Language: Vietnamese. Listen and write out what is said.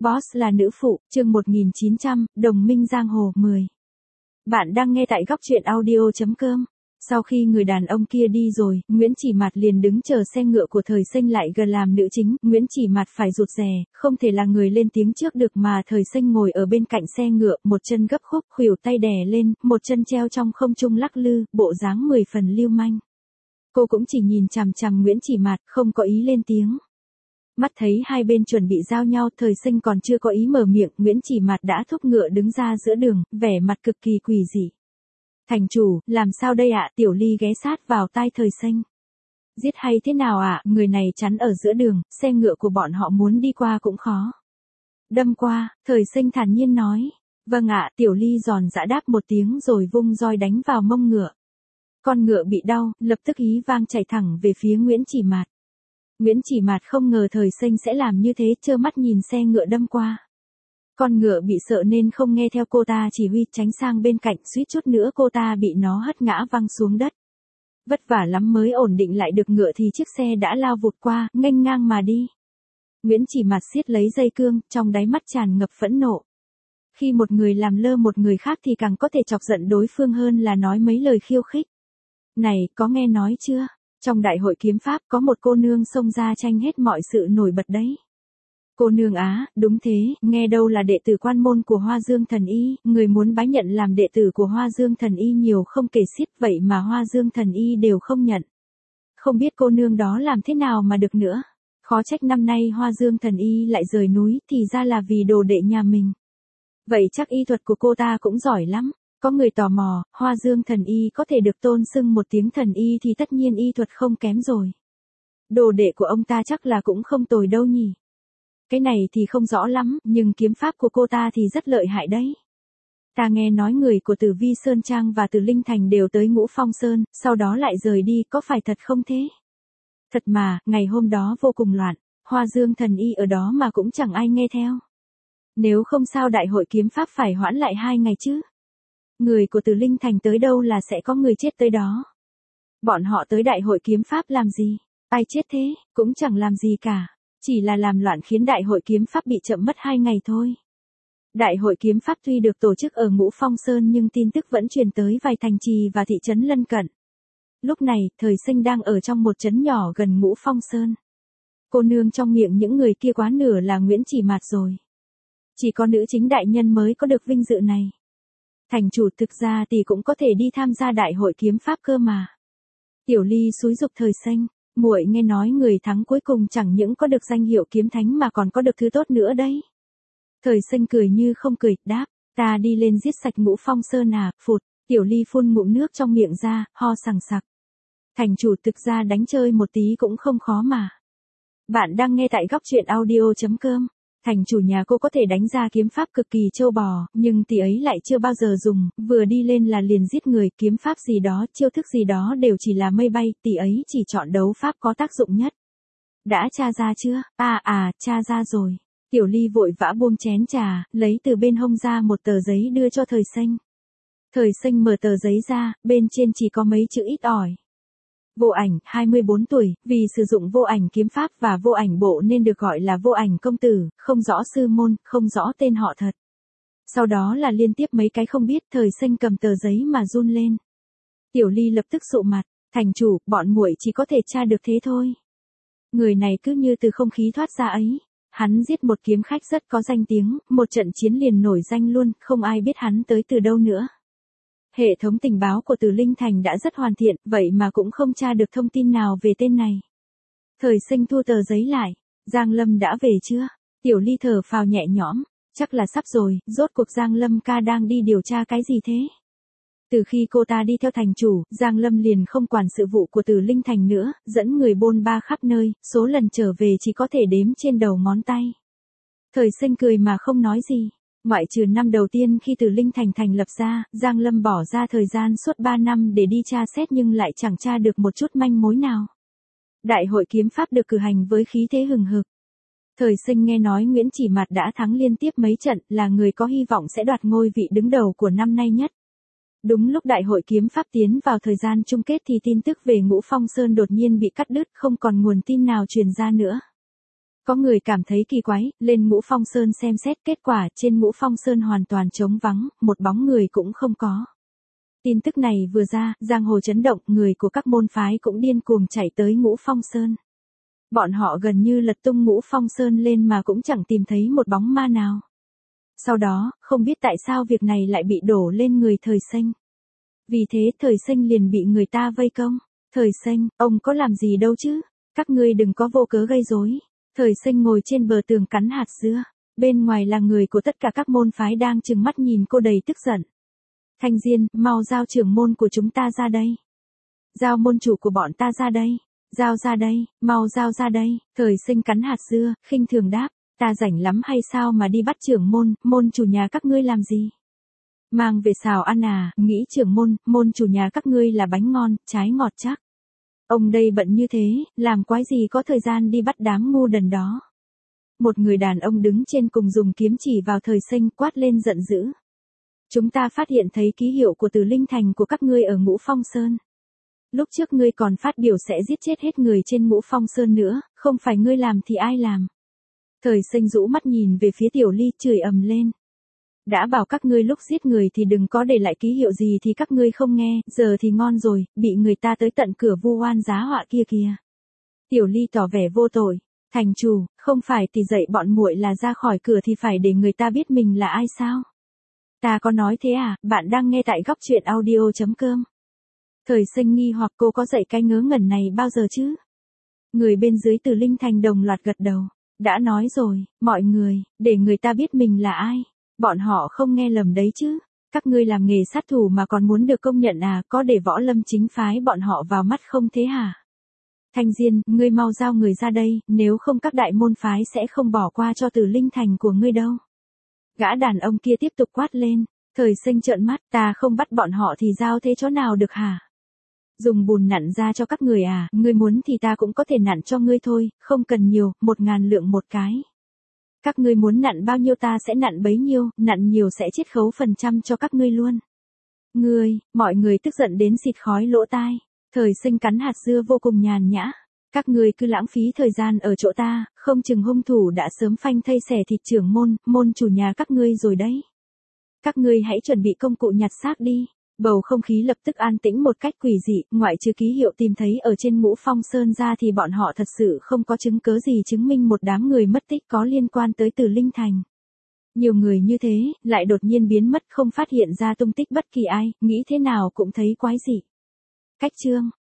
Boss là nữ phụ, chương 1900, Đồng minh giang hồ 10. Bạn đang nghe tại góc truyện audio.com. Sau khi người đàn ông kia đi rồi, Nguyễn Chỉ Mạt liền đứng chờ xe ngựa của Thời Sinh lại gần làm nữ chính. Nguyễn Chỉ Mạt phải rụt rè, không thể là người lên tiếng trước được mà Thời Sinh ngồi ở bên cạnh xe ngựa, một chân gấp khúc, khuỷu tay đè lên, một chân treo trong không trung lắc lư, bộ dáng 10 phần lưu manh. Cô cũng chỉ nhìn chằm chằm Nguyễn Chỉ Mạt, không có ý lên tiếng. Mắt thấy hai bên chuẩn bị giao nhau, Thời Sinh còn chưa có ý mở miệng, Nguyễn Chỉ Mạt đã thúc ngựa đứng ra giữa đường, vẻ mặt cực kỳ quỷ dị. Thành chủ, làm sao đây ạ? Tiểu Ly ghé sát vào tai Thời Sinh. Giết hay thế nào ạ? Người này chắn ở giữa đường, xe ngựa của bọn họ muốn đi qua cũng khó. Đâm qua, Thời Sinh thản nhiên nói. Vâng ạ. Tiểu Ly giòn giã đáp một tiếng rồi vung roi đánh vào mông ngựa. Con ngựa bị đau, lập tức ý vang chạy thẳng về phía Nguyễn Chỉ Mạt. Nguyễn Chỉ Mạt không ngờ Thời Sinh sẽ làm như thế, trơ mắt nhìn xe ngựa đâm qua. Con ngựa bị sợ nên không nghe theo cô ta chỉ huy, tránh sang bên cạnh, suýt chút nữa cô ta bị nó hất ngã văng xuống đất. Vất vả lắm mới ổn định lại được ngựa thì chiếc xe đã lao vụt qua, nghênh ngang mà đi. Nguyễn Chỉ Mạt siết lấy dây cương, trong đáy mắt tràn ngập phẫn nộ. Khi một người làm lơ một người khác thì càng có thể chọc giận đối phương hơn là nói mấy lời khiêu khích. Này, có nghe nói chưa? Trong đại hội kiếm pháp có một cô nương xông ra tranh hết mọi sự nổi bật đấy. Cô nương á, đúng thế, nghe đâu là đệ tử quan môn của Hoa Dương Thần Y, người muốn bái nhận làm đệ tử của Hoa Dương Thần Y nhiều không kể xiết, vậy mà Hoa Dương Thần Y đều không nhận. Không biết cô nương đó làm thế nào mà được nữa. Khó trách năm nay Hoa Dương Thần Y lại rời núi, thì ra là vì đồ đệ nhà mình. Vậy chắc y thuật của cô ta cũng giỏi lắm. Có người tò mò, Hoa Dương Thần Y có thể được tôn xưng một tiếng thần y thì tất nhiên y thuật không kém rồi. Đồ đệ của ông ta chắc là cũng không tồi đâu nhỉ. Cái này thì không rõ lắm, nhưng kiếm pháp của cô ta thì rất lợi hại đấy. Ta nghe nói người của Tử Vi Sơn Trang và Từ Linh Thành đều tới Ngũ Phong Sơn, sau đó lại rời đi, có phải thật không thế? Thật mà, ngày hôm đó vô cùng loạn, Hoa Dương Thần Y ở đó mà cũng chẳng ai nghe theo. Nếu không sao đại hội kiếm pháp phải hoãn lại 2 ngày chứ. Người của Từ Linh Thành tới đâu là sẽ có người chết tới đó. Bọn họ tới đại hội kiếm pháp làm gì? Ai chết thế, cũng chẳng làm gì cả. Chỉ là làm loạn khiến đại hội kiếm pháp bị chậm mất 2 ngày thôi. Đại hội kiếm pháp tuy được tổ chức ở Ngũ Phong Sơn nhưng tin tức vẫn truyền tới vài thành trì và thị trấn lân cận. Lúc này, Thời Sinh đang ở trong một trấn nhỏ gần Ngũ Phong Sơn. Cô nương trong miệng những người kia quá nửa là Nguyễn Chỉ Mạt rồi. Chỉ có nữ chính đại nhân mới có được vinh dự này. Thành chủ thực ra thì cũng có thể đi tham gia đại hội kiếm pháp cơ mà. Tiểu Ly xúi giục Thời Sinh, muội nghe nói người thắng cuối cùng chẳng những có được danh hiệu kiếm thánh mà còn có được thứ tốt nữa đấy. Thời Sinh cười như không cười, đáp, ta đi lên giết sạch Ngũ Phong Sơn à, phụt. Tiểu Ly phun ngụm nước trong miệng ra, ho sằng sặc. Thành chủ thực ra đánh chơi một tí cũng không khó mà. Bạn đang nghe tại góc truyện audio.com. Thành chủ nhà cô có thể đánh ra kiếm pháp cực kỳ trâu bò, nhưng tỷ ấy lại chưa bao giờ dùng, vừa đi lên là liền giết người, kiếm pháp gì đó, chiêu thức gì đó đều chỉ là mây bay, tỷ ấy chỉ chọn đấu pháp có tác dụng nhất. Đã tra ra chưa? Tra ra rồi. Tiểu Ly vội vã buông chén trà, lấy từ bên hông ra một tờ giấy đưa cho Thời Sinh. Thời Sinh mở tờ giấy ra, bên trên chỉ có mấy chữ ít ỏi. Vô Ảnh, 24 tuổi, vì sử dụng vô ảnh kiếm pháp và vô ảnh bộ nên được gọi là vô ảnh công tử, không rõ sư môn, không rõ tên họ thật. Sau đó là liên tiếp mấy cái không biết. Thời Sinh cầm tờ giấy mà run lên. Tiểu Ly lập tức sụ mặt, thành chủ, bọn muội chỉ có thể tra được thế thôi. Người này cứ như từ không khí thoát ra ấy. Hắn giết một kiếm khách rất có danh tiếng, một trận chiến liền nổi danh luôn, không ai biết hắn tới từ đâu nữa. Hệ thống tình báo của Từ Linh Thành đã rất hoàn thiện, vậy mà cũng không tra được thông tin nào về tên này. Thời Sinh thu tờ giấy lại. Giang Lâm đã về chưa? Tiểu Ly thở phào nhẹ nhõm. Chắc là sắp rồi, rốt cuộc Giang Lâm ca đang đi điều tra cái gì thế? Từ khi cô ta đi theo thành chủ, Giang Lâm liền không quản sự vụ của Từ Linh Thành nữa, dẫn người bôn ba khắp nơi, số lần trở về chỉ có thể đếm trên đầu ngón tay. Thời Sinh cười mà không nói gì. Ngoại trừ năm đầu tiên khi Từ Linh Thành thành lập ra, Giang Lâm bỏ ra thời gian suốt 3 năm để đi tra xét nhưng lại chẳng tra được một chút manh mối nào. Đại hội kiếm pháp được cử hành với khí thế hừng hực. Thời Sinh nghe nói Nguyễn Chỉ Mạt đã thắng liên tiếp mấy trận, là người có hy vọng sẽ đoạt ngôi vị đứng đầu của năm nay nhất. Đúng lúc đại hội kiếm pháp tiến vào thời gian chung kết thì tin tức về Ngũ Phong Sơn đột nhiên bị cắt đứt, không còn nguồn tin nào truyền ra nữa. Có người cảm thấy kỳ quái, lên Ngũ Phong Sơn xem xét, kết quả trên Ngũ Phong Sơn hoàn toàn trống vắng, một bóng người cũng không có. Tin tức này vừa ra, giang hồ chấn động, người của các môn phái cũng điên cuồng chạy tới Ngũ Phong Sơn. Bọn họ gần như lật tung Ngũ Phong Sơn lên mà cũng chẳng tìm thấy một bóng ma nào. Sau đó, không biết tại sao việc này lại bị đổ lên người Thời Xanh. Vì thế Thời Xanh liền bị người ta vây công. Thời Xanh, ông có làm gì đâu chứ? Các ngươi đừng có vô cớ gây rối. Thời Xanh ngồi trên bờ tường cắn hạt dưa. Bên ngoài là người của tất cả các môn phái đang trừng mắt nhìn cô đầy tức giận. Thanh Diên, mau giao trưởng môn của chúng ta ra đây. Giao môn chủ của bọn ta ra đây. Giao ra đây, mau giao ra đây. Thời Xanh cắn hạt dưa, khinh thường đáp. Ta rảnh lắm hay sao mà đi bắt trưởng môn, môn chủ nhà các ngươi làm gì? Mang về xào ăn à, nghĩ trưởng môn chủ nhà các ngươi là bánh ngon, trái ngọt chắc. Ông đây bận như thế, làm quái gì có thời gian đi bắt đám ngu đần đó. Một người đàn ông đứng trên cùng dùng kiếm chỉ vào Thời Xanh quát lên giận dữ. Chúng ta phát hiện thấy ký hiệu của Từ Linh Thành của các ngươi ở Ngũ Phong Sơn. Lúc trước ngươi còn phát biểu sẽ giết chết hết người trên Ngũ Phong Sơn nữa, không phải ngươi làm thì ai làm. Thời Xanh rũ mắt nhìn về phía Tiểu Ly chửi ầm lên. Đã bảo các ngươi lúc giết người thì đừng có để lại ký hiệu gì thì các ngươi không nghe, giờ thì ngon rồi, bị người ta tới tận cửa vu oan giá họa kia kìa. Tiểu Ly tỏ vẻ vô tội, thành chủ, không phải thì dạy bọn muội là ra khỏi cửa thì phải để người ta biết mình là ai sao? Ta có nói thế à, bạn đang nghe tại góc truyện audio.com. Thời Xanh nghi hoặc cô có dạy cái ngớ ngẩn này bao giờ chứ? Người bên dưới Từ Linh Thành đồng loạt gật đầu. Đã nói rồi, mọi người, để người ta biết mình là ai. Bọn họ không nghe lầm đấy chứ. Các ngươi làm nghề sát thủ mà còn muốn được công nhận à, có để Võ Lâm chính phái bọn họ vào mắt không thế hả? Thanh Diên, ngươi mau giao người ra đây, nếu không các đại môn phái sẽ không bỏ qua cho Từ Linh Thành của ngươi đâu. Gã đàn ông kia tiếp tục quát lên. Thời Xanh trợn mắt, ta không bắt bọn họ thì giao thế chỗ nào được hả? Dùng bùn nặn ra cho các người à, ngươi muốn thì ta cũng có thể nặn cho ngươi thôi, không cần nhiều, 1.000 lượng một cái. Các ngươi muốn nặn bao nhiêu ta sẽ nặn bấy nhiêu, nặn nhiều sẽ chiết khấu phần trăm cho các ngươi luôn. Mọi người tức giận đến xịt khói lỗ tai. Thời Xanh cắn hạt dưa vô cùng nhàn nhã. Các ngươi cứ lãng phí thời gian ở chỗ ta, không chừng hung thủ đã sớm phanh thây xẻ thịt trưởng môn chủ nhà các ngươi rồi đấy. Các ngươi hãy chuẩn bị công cụ nhặt xác đi. Bầu không khí lập tức an tĩnh một cách quỷ dị, ngoại trừ ký hiệu tìm thấy ở trên Ngũ Phong Sơn ra thì bọn họ thật sự không có chứng cớ gì chứng minh một đám người mất tích có liên quan tới Từ Linh Thành. Nhiều người như thế, lại đột nhiên biến mất không phát hiện ra tung tích bất kỳ ai, nghĩ thế nào cũng thấy quái dị. Cách chương